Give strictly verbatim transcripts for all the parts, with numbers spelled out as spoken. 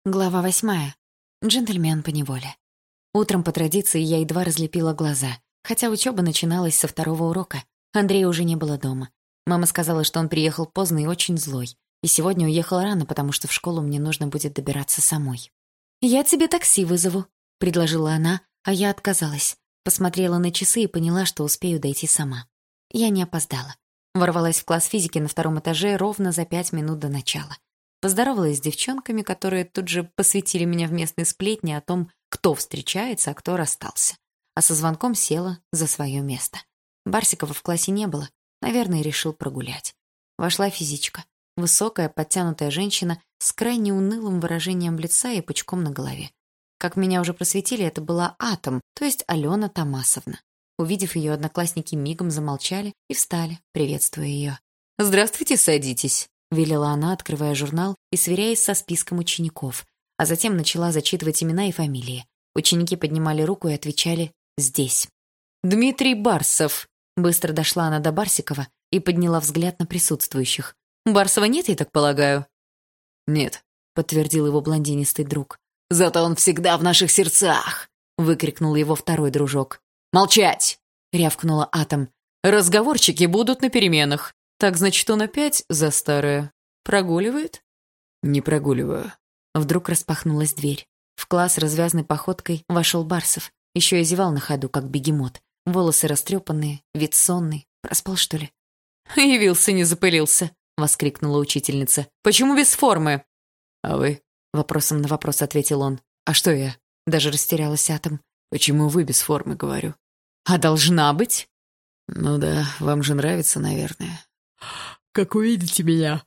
Глава восьмая. Джентльмен поневоле. Утром по традиции я едва разлепила глаза, хотя учеба начиналась со второго урока. Андрея уже не было дома. Мама сказала, что он приехал поздно и очень злой. И сегодня уехал рано, потому что в школу мне нужно будет добираться самой. «Я тебе такси вызову», — предложила она, а я отказалась. Посмотрела на часы и поняла, что успею дойти сама. Я не опоздала. Ворвалась в класс физики на втором этаже ровно за пять минут до начала. Поздоровалась с девчонками, которые тут же посвятили меня в местные сплетни о том, кто встречается, а кто расстался. А со звонком села за свое место. Барсикова в классе не было. Наверное, решил прогулять. Вошла физичка. Высокая, подтянутая женщина с крайне унылым выражением лица и пучком на голове. Как меня уже просветили, это была Атом, то есть Алена Томасовна. Увидев ее, одноклассники мигом замолчали и встали, приветствуя ее. «Здравствуйте, садитесь», — велела она, открывая журнал и сверяясь со списком учеников, а затем начала зачитывать имена и фамилии. Ученики поднимали руку и отвечали «здесь». «Дмитрий Барсов», — быстро дошла она до Барсикова и подняла взгляд на присутствующих. «Барсова нет, я так полагаю?» «Нет», — подтвердил его блондинистый друг. «Зато он всегда в наших сердцах!» — выкрикнул его второй дружок. «Молчать!» — рявкнула Атом. «Разговорчики будут на переменах. Так, значит, он опять за старое. Прогуливает?» «Не прогуливаю». Вдруг распахнулась дверь. В класс развязной походкой вошел Барсов. Еще и зевал на ходу, как бегемот. Волосы растрепанные, вид сонный. Проспал, что ли? «Явился, не запылился», — воскликнула учительница. «Почему без формы?» «А вы?» — вопросом на вопрос ответил он. «А что я?» — даже растерялась Атом. «Почему вы без формы, говорю?» «А должна быть?» «Ну да, вам же нравится, наверное». «Как увидите меня,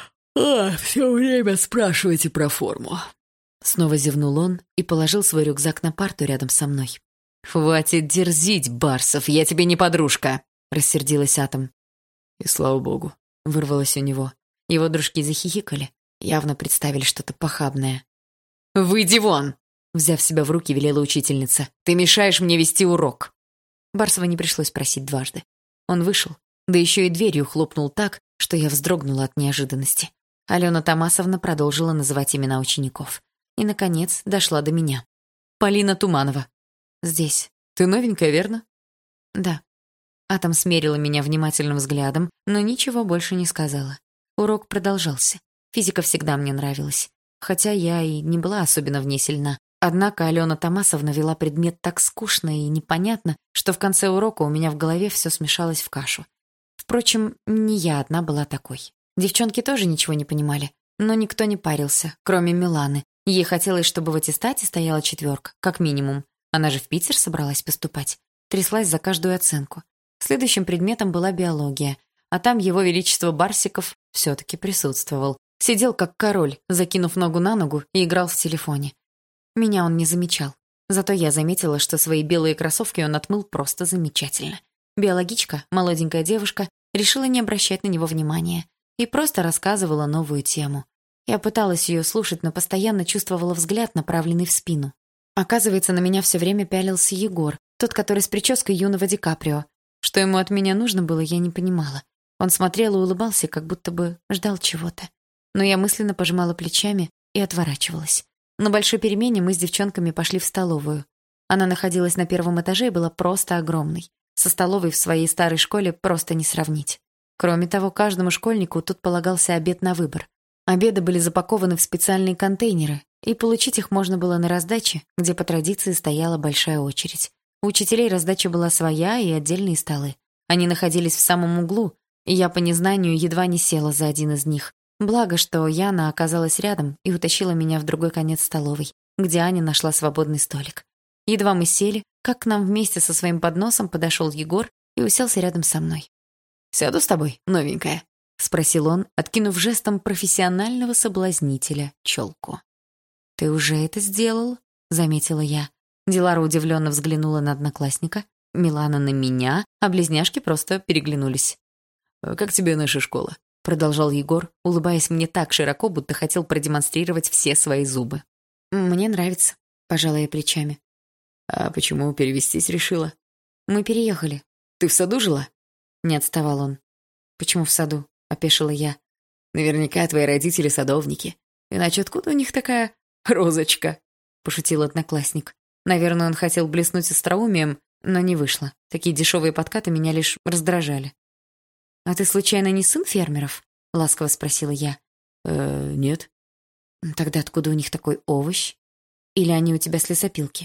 а, все время спрашиваете про форму». Снова зевнул он и положил свой рюкзак на парту рядом со мной. «Хватит дерзить, Барсов, я тебе не подружка», — рассердилась Атом. «И слава богу», — вырвалось у него. Его дружки захихикали, явно представили что-то похабное. «Выйди вон!» — взяв себя в руки, велела учительница. «Ты мешаешь мне вести урок!» Барсова не пришлось просить дважды. Он вышел, да еще и дверью хлопнул так, что я вздрогнула от неожиданности. Алена Томасовна продолжила называть имена учеников. И, наконец, дошла до меня. «Полина Туманова». «Здесь. Ты новенькая, верно?» «Да». Атом смерила меня внимательным взглядом, но ничего больше не сказала. Урок продолжался. Физика всегда мне нравилась. Хотя я и не была особенно в ней сильна. Однако Алена Томасовна вела предмет так скучно и непонятно, что в конце урока у меня в голове все смешалось в кашу. Впрочем, не я одна была такой. Девчонки тоже ничего не понимали, но никто не парился, кроме Миланы. Ей хотелось, чтобы в аттестате стояла четверка, как минимум. Она же в Питер собралась поступать. Тряслась за каждую оценку. Следующим предметом была биология, а там его величество Барсиков все-таки присутствовал. Сидел как король, закинув ногу на ногу и играл в телефоне. Меня он не замечал. Зато я заметила, что свои белые кроссовки он отмыл просто замечательно. Биологичка, молоденькая девушка, решила не обращать на него внимания и просто рассказывала новую тему. Я пыталась ее слушать, но постоянно чувствовала взгляд, направленный в спину. Оказывается, на меня все время пялился Егор, тот, который с прической юного Ди Каприо. Что ему от меня нужно было, я не понимала. Он смотрел и улыбался, как будто бы ждал чего-то. Но я мысленно пожимала плечами и отворачивалась. На большой перемене мы с девчонками пошли в столовую. Она находилась на первом этаже и была просто огромной. Со столовой в своей старой школе просто не сравнить. Кроме того, каждому школьнику тут полагался обед на выбор. Обеды были запакованы в специальные контейнеры, и получить их можно было на раздаче, где по традиции стояла большая очередь. У учителей раздача была своя и отдельные столы. Они находились в самом углу, и я по незнанию едва не села за один из них. Благо, что Яна оказалась рядом и утащила меня в другой конец столовой, где Аня нашла свободный столик. Едва мы сели, как к нам вместе со своим подносом подошел Егор и уселся рядом со мной. «Сяду с тобой, новенькая?» — спросил он, откинув жестом профессионального соблазнителя челку. «Ты уже это сделал?» — заметила я. Дилара удивленно взглянула на одноклассника, Милана на меня, а близняшки просто переглянулись. «Как тебе наша школа?» — продолжал Егор, улыбаясь мне так широко, будто хотел продемонстрировать все свои зубы. «Мне нравится», — пожала я плечами. «А почему перевестись решила?» «Мы переехали». «Ты в саду жила?» Не отставал он. «Почему в саду?» — опешила я. «Наверняка твои родители садовники. Иначе откуда у них такая «Розочка», — пошутил одноклассник. Наверное, он хотел блеснуть остроумием, но не вышло. Такие дешевые подкаты меня лишь раздражали. «А ты, случайно, не сын фермеров?» — ласково спросила я. «Э, нет». «Тогда откуда у них такой овощ? Или они у тебя с лесопилки?»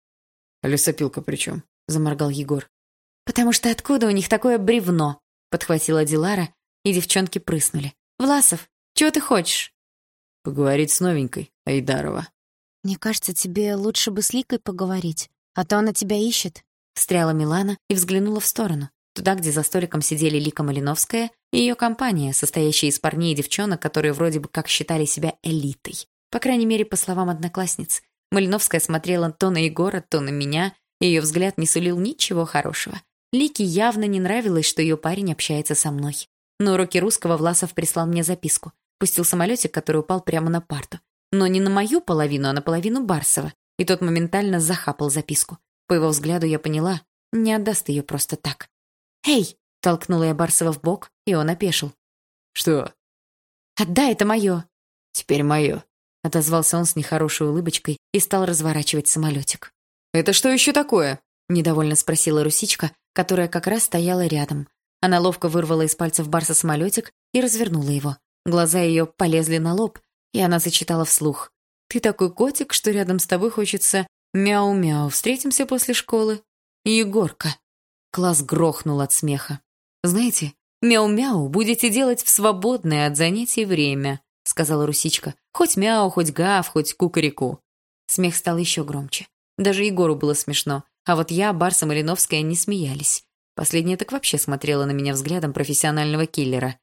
«Лесопилка при чем?» — заморгал Егор. «Потому что откуда у них такое бревно?» — подхватила Дилара, и девчонки прыснули. «Власов, чего ты хочешь?» «Поговорить с новенькой, Айдарова». «Мне кажется, тебе лучше бы с Ликой поговорить, а то она тебя ищет», — встряла Милана и взглянула в сторону, туда, где за столиком сидели Лика Малиновская и ее компания, состоящая из парней и девчонок, которые вроде бы как считали себя элитой. По крайней мере, по словам одноклассниц. Малиновская смотрела то на Егора, то на меня, и ее взгляд не сулил ничего хорошего. Лике явно не нравилось, что ее парень общается со мной. На уроке русского Власов прислал мне записку. Пустил самолетик, который упал прямо на парту. Но не на мою половину, а на половину Барсова. И тот моментально захапал записку. По его взгляду я поняла, не отдаст ее просто так. «Эй!» — толкнула я Барсова в бок, и он опешил. «Что?» «Отдай, это мое!» «Теперь мое!» — отозвался он с нехорошей улыбочкой и стал разворачивать самолетик. «Это что еще такое?» — недовольно спросила Русичка, которая как раз стояла рядом. Она ловко вырвала из пальцев Барса самолетик и развернула его. Глаза ее полезли на лоб, и она зачитала вслух. «Ты такой котик, что рядом с тобой хочется мяу-мяу. Встретимся после школы?» «Егорка!» Класс грохнул от смеха. «Знаете, мяу-мяу будете делать в свободное от занятий время», — сказала Русичка. «Хоть мяу, хоть гав, хоть кукареку». Смех стал еще громче. Даже Егору было смешно, а вот я, Барс и Малиновская не смеялись. Последняя так вообще смотрела на меня взглядом профессионального киллера.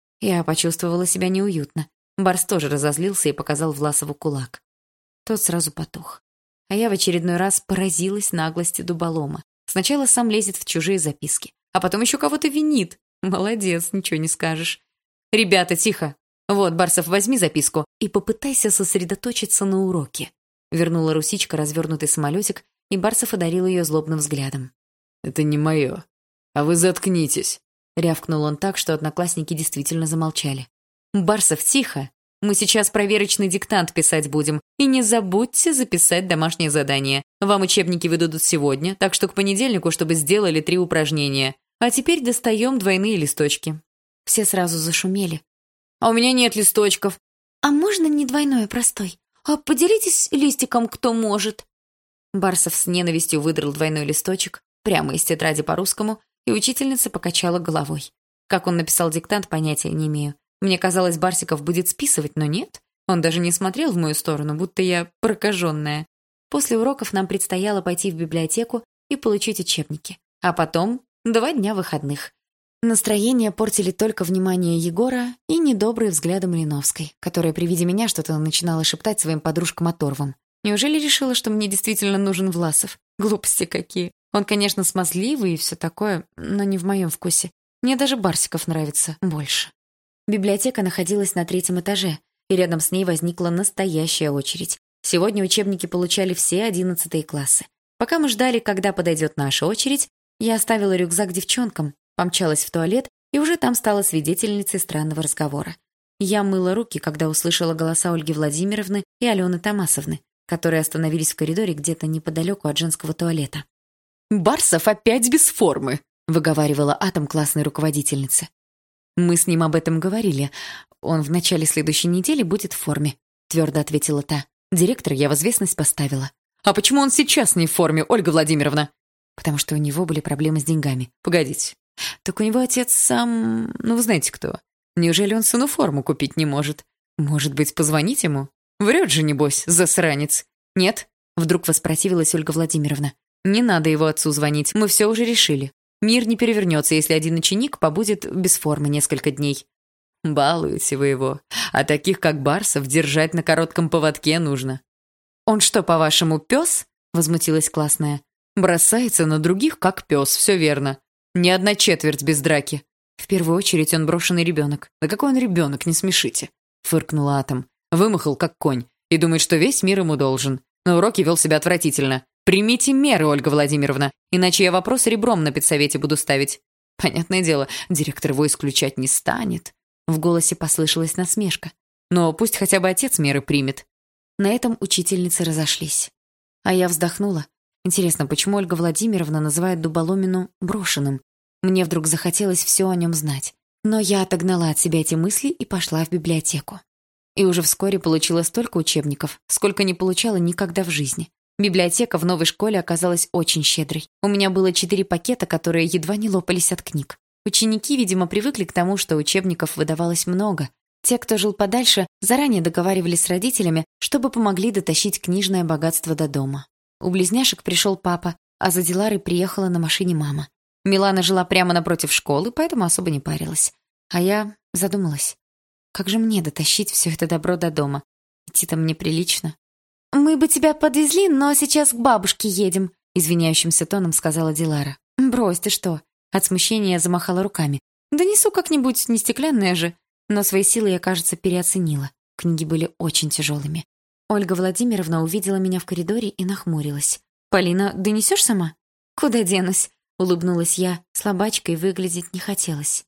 Я почувствовала себя неуютно. Барс тоже разозлился и показал Власову кулак. Тот сразу потух. А я в очередной раз поразилась наглости дуболома. Сначала сам лезет в чужие записки, а потом еще кого-то винит. Молодец, ничего не скажешь. «Ребята, тихо! Вот, Барсов, возьми записку и попытайся сосредоточиться на уроке». Вернула Русичка развернутый самолетик, и Барсов одарил ее злобным взглядом. «Это не мое. А вы заткнитесь!» Рявкнул он так, что одноклассники действительно замолчали. «Барсов, тихо! Мы сейчас проверочный диктант писать будем. И не забудьте записать домашнее задание. Вам учебники выдадут сегодня, так что к понедельнику, чтобы сделали три упражнения. А теперь достаем двойные листочки». Все сразу зашумели. «А у меня нет листочков». «А можно не двойной, а простой? А поделитесь листиком, кто может». Барсов с ненавистью выдрал двойной листочек прямо из тетради по-русскому, и учительница покачала головой. Как он написал диктант, понятия не имею. Мне казалось, Барсиков будет списывать, но нет. Он даже не смотрел в мою сторону, будто я прокаженная. После уроков нам предстояло пойти в библиотеку и получить учебники. А потом два дня выходных. Настроение портили только внимание Егора и недобрые взгляды Малиновской, которая при виде меня что-то начинала шептать своим подружкам Оторвам. Неужели решила, что мне действительно нужен Власов? Глупости какие. Он, конечно, смазливый и все такое, но не в моем вкусе. Мне даже Барсиков нравится больше. Библиотека находилась на третьем этаже, и рядом с ней возникла настоящая очередь. Сегодня учебники получали все одиннадцатые классы. Пока мы ждали, когда подойдет наша очередь, я оставила рюкзак девчонкам, помчалась в туалет и уже там стала свидетельницей странного разговора. Я мыла руки, когда услышала голоса Ольги Владимировны и Алены Томасовны, которые остановились в коридоре где-то неподалеку от женского туалета. «Барсов опять без формы», — выговаривала Атом классной руководительнице. «Мы с ним об этом говорили. Он в начале следующей недели будет в форме», — твердо ответила та. «Директор я в известность поставила». «А почему он сейчас не в форме, Ольга Владимировна?» «Потому что у него были проблемы с деньгами». «Погодите. Так у него отец сам... Ну, вы знаете кто. Неужели он сыну форму купить не может? Может быть, позвонить ему? Врет же, небось, засранец». «Нет», — вдруг воспротивилась Ольга Владимировна. «Не надо его отцу звонить, мы все уже решили. Мир не перевернется, если один ученик побудет без формы несколько дней». «Балуете вы его. А таких, как Барсов, держать на коротком поводке нужно». «Он что, по-вашему, пес?» — возмутилась классная. «Бросается на других, как пес, все верно. Ни одна четверть без драки. В первую очередь он брошенный ребенок». «Да какой он ребенок, не смешите», — фыркнула Атом. «Вымахал, как конь, и думает, что весь мир ему должен. На уроке вел себя отвратительно. Примите меры, Ольга Владимировна, иначе я вопрос ребром на педсовете буду ставить». «Понятное дело, директор его исключать не станет». В голосе послышалась насмешка. «Но пусть хотя бы отец меры примет». На этом учительницы разошлись. А я вздохнула. Интересно, почему Ольга Владимировна называет дуболомину брошенным? Мне вдруг захотелось все о нем знать. Но я отогнала от себя эти мысли и пошла в библиотеку. И уже вскоре получила столько учебников, сколько не получала никогда в жизни. Библиотека в новой школе оказалась очень щедрой. У меня было четыре пакета, которые едва не лопались от книг. Ученики, видимо, привыкли к тому, что учебников выдавалось много. Те, кто жил подальше, заранее договаривались с родителями, чтобы помогли дотащить книжное богатство до дома. У близняшек пришел папа, а за Диларой приехала на машине мама. Милана жила прямо напротив школы, поэтому особо не парилась. А я задумалась, как же мне дотащить все это добро до дома? Идти-то мне прилично. «Мы бы тебя подвезли, но сейчас к бабушке едем», — извиняющимся тоном сказала Дилара. «Брось, ты что?» От смущения я замахала руками. «Донесу как-нибудь, не стеклянное же». Но свои силы я, кажется, переоценила. Книги были очень тяжелыми. Ольга Владимировна увидела меня в коридоре и нахмурилась. «Полина, донесешь сама?» «Куда денусь?» — улыбнулась я. Слабачкой выглядеть не хотелось.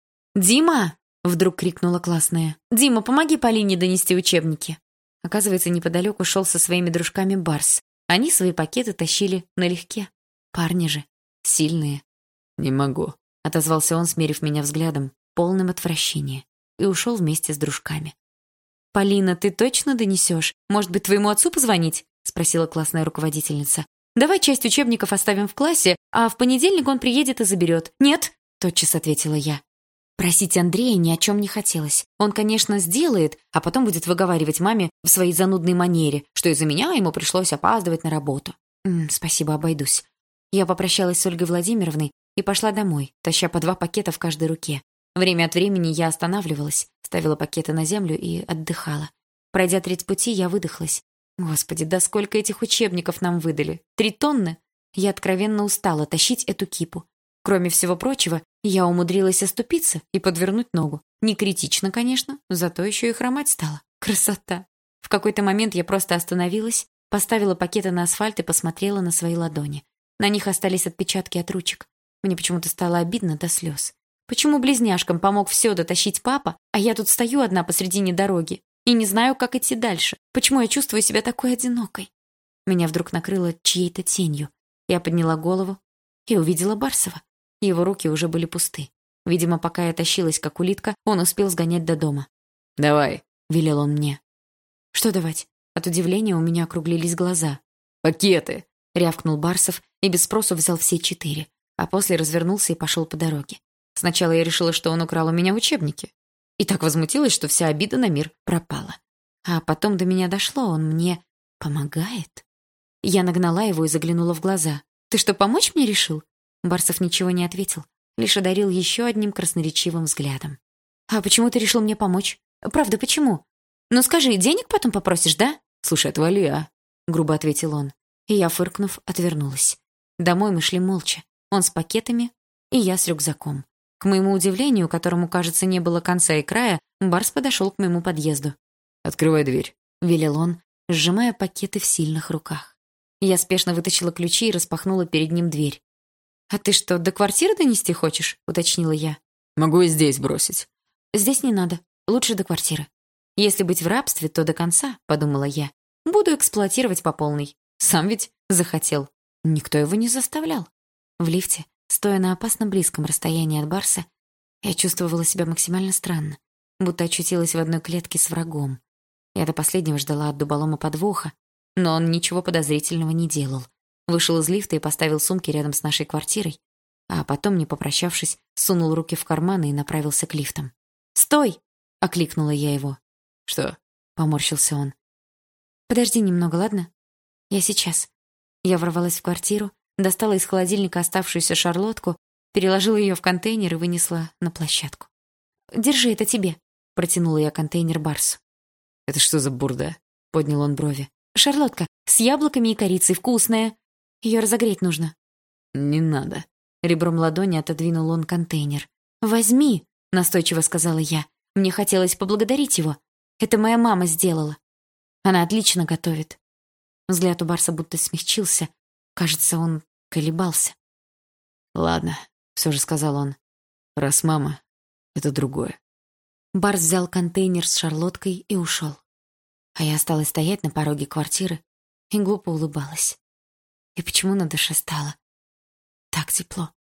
«Дима!» — вдруг крикнула классная. «Дима, помоги Полине донести учебники!» Оказывается, неподалеку шел со своими дружками Барс. Они свои пакеты тащили налегке. Парни же. Сильные. «Не могу», — отозвался он, смерив меня взглядом, полным отвращения, и ушел вместе с дружками. «Полина, ты точно донесешь? Может быть, твоему отцу позвонить?» — спросила классная руководительница. «Давай часть учебников оставим в классе, а в понедельник он приедет и заберет». «Нет», — тотчас ответила я. Просить Андрея ни о чем не хотелось. Он, конечно, сделает, а потом будет выговаривать маме в своей занудной манере, что из-за меня ему пришлось опаздывать на работу. М-м, спасибо, обойдусь. Я попрощалась с Ольгой Владимировной и пошла домой, таща по два пакета в каждой руке. Время от времени я останавливалась, ставила пакеты на землю и отдыхала. Пройдя треть пути, я выдохлась. Господи, да сколько этих учебников нам выдали? Три тонны? Я откровенно устала тащить эту кипу. Кроме всего прочего, я умудрилась оступиться и подвернуть ногу. Не критично, конечно, зато еще и хромать стала. Красота! В какой-то момент я просто остановилась, поставила пакеты на асфальт и посмотрела на свои ладони. На них остались отпечатки от ручек. Мне почему-то стало обидно до слез. Почему близняшкам помог все дотащить папа, а я тут стою одна посредине дороги и не знаю, как идти дальше? Почему я чувствую себя такой одинокой? Меня вдруг накрыло чьей-то тенью. Я подняла голову и увидела Барсова. Его руки уже были пусты. Видимо, пока я тащилась, как улитка, он успел сгонять до дома. «Давай», — велел он мне. «Что давать?» От удивления у меня округлились глаза. «Пакеты!» — рявкнул Барсов и без спросу взял все четыре, а после развернулся и пошел по дороге. Сначала я решила, что он украл у меня учебники. И так возмутилась, что вся обида на мир пропала. А потом до меня дошло, он мне помогает. Я нагнала его и заглянула в глаза. «Ты что, помочь мне решил?» Барсов ничего не ответил, лишь одарил еще одним красноречивым взглядом. «А почему ты решил мне помочь? Правда, почему? Ну скажи, денег потом попросишь, да?» «Слушай, отвали, а?» — грубо ответил он. И я, фыркнув, отвернулась. Домой мы шли молча. Он с пакетами, и я с рюкзаком. К моему удивлению, которому, кажется, не было конца и края, Барс подошел к моему подъезду. «Открывай дверь», — велел он, сжимая пакеты в сильных руках. Я спешно вытащила ключи и распахнула перед ним дверь. «А ты что, до квартиры донести хочешь?» — уточнила я. «Могу и здесь бросить». «Здесь не надо. Лучше до квартиры. Если быть в рабстве, то до конца», — подумала я. «Буду эксплуатировать по полной. Сам ведь захотел. Никто его не заставлял». В лифте, стоя на опасно близком расстоянии от Барса, я чувствовала себя максимально странно, будто очутилась в одной клетке с врагом. Я до последнего ждала от дуболома подвоха, но он ничего подозрительного не делал. Вышел из лифта и поставил сумки рядом с нашей квартирой, а потом, не попрощавшись, сунул руки в карманы и направился к лифтам. «Стой!» — окликнула я его. «Что?» — поморщился он. «Подожди немного, ладно? Я сейчас». Я ворвалась в квартиру, достала из холодильника оставшуюся шарлотку, переложила ее в контейнер и вынесла на площадку. «Держи, это тебе», — протянула я контейнер Барсу. «Это что за бурда?» — поднял он брови. «Шарлотка, с яблоками и корицей, вкусная. Ее разогреть нужно». «Не надо». Ребром ладони отодвинул он контейнер. «Возьми», — настойчиво сказала я. Мне хотелось поблагодарить его. Это моя мама сделала. Она отлично готовит. Взгляд у Барса будто смягчился. Кажется, он колебался. «Ладно», — все же сказал он. «Раз мама, это другое». Барс взял контейнер с шарлоткой и ушел. А я осталась стоять на пороге квартиры и глупо улыбалась. И почему на душе стало так тепло?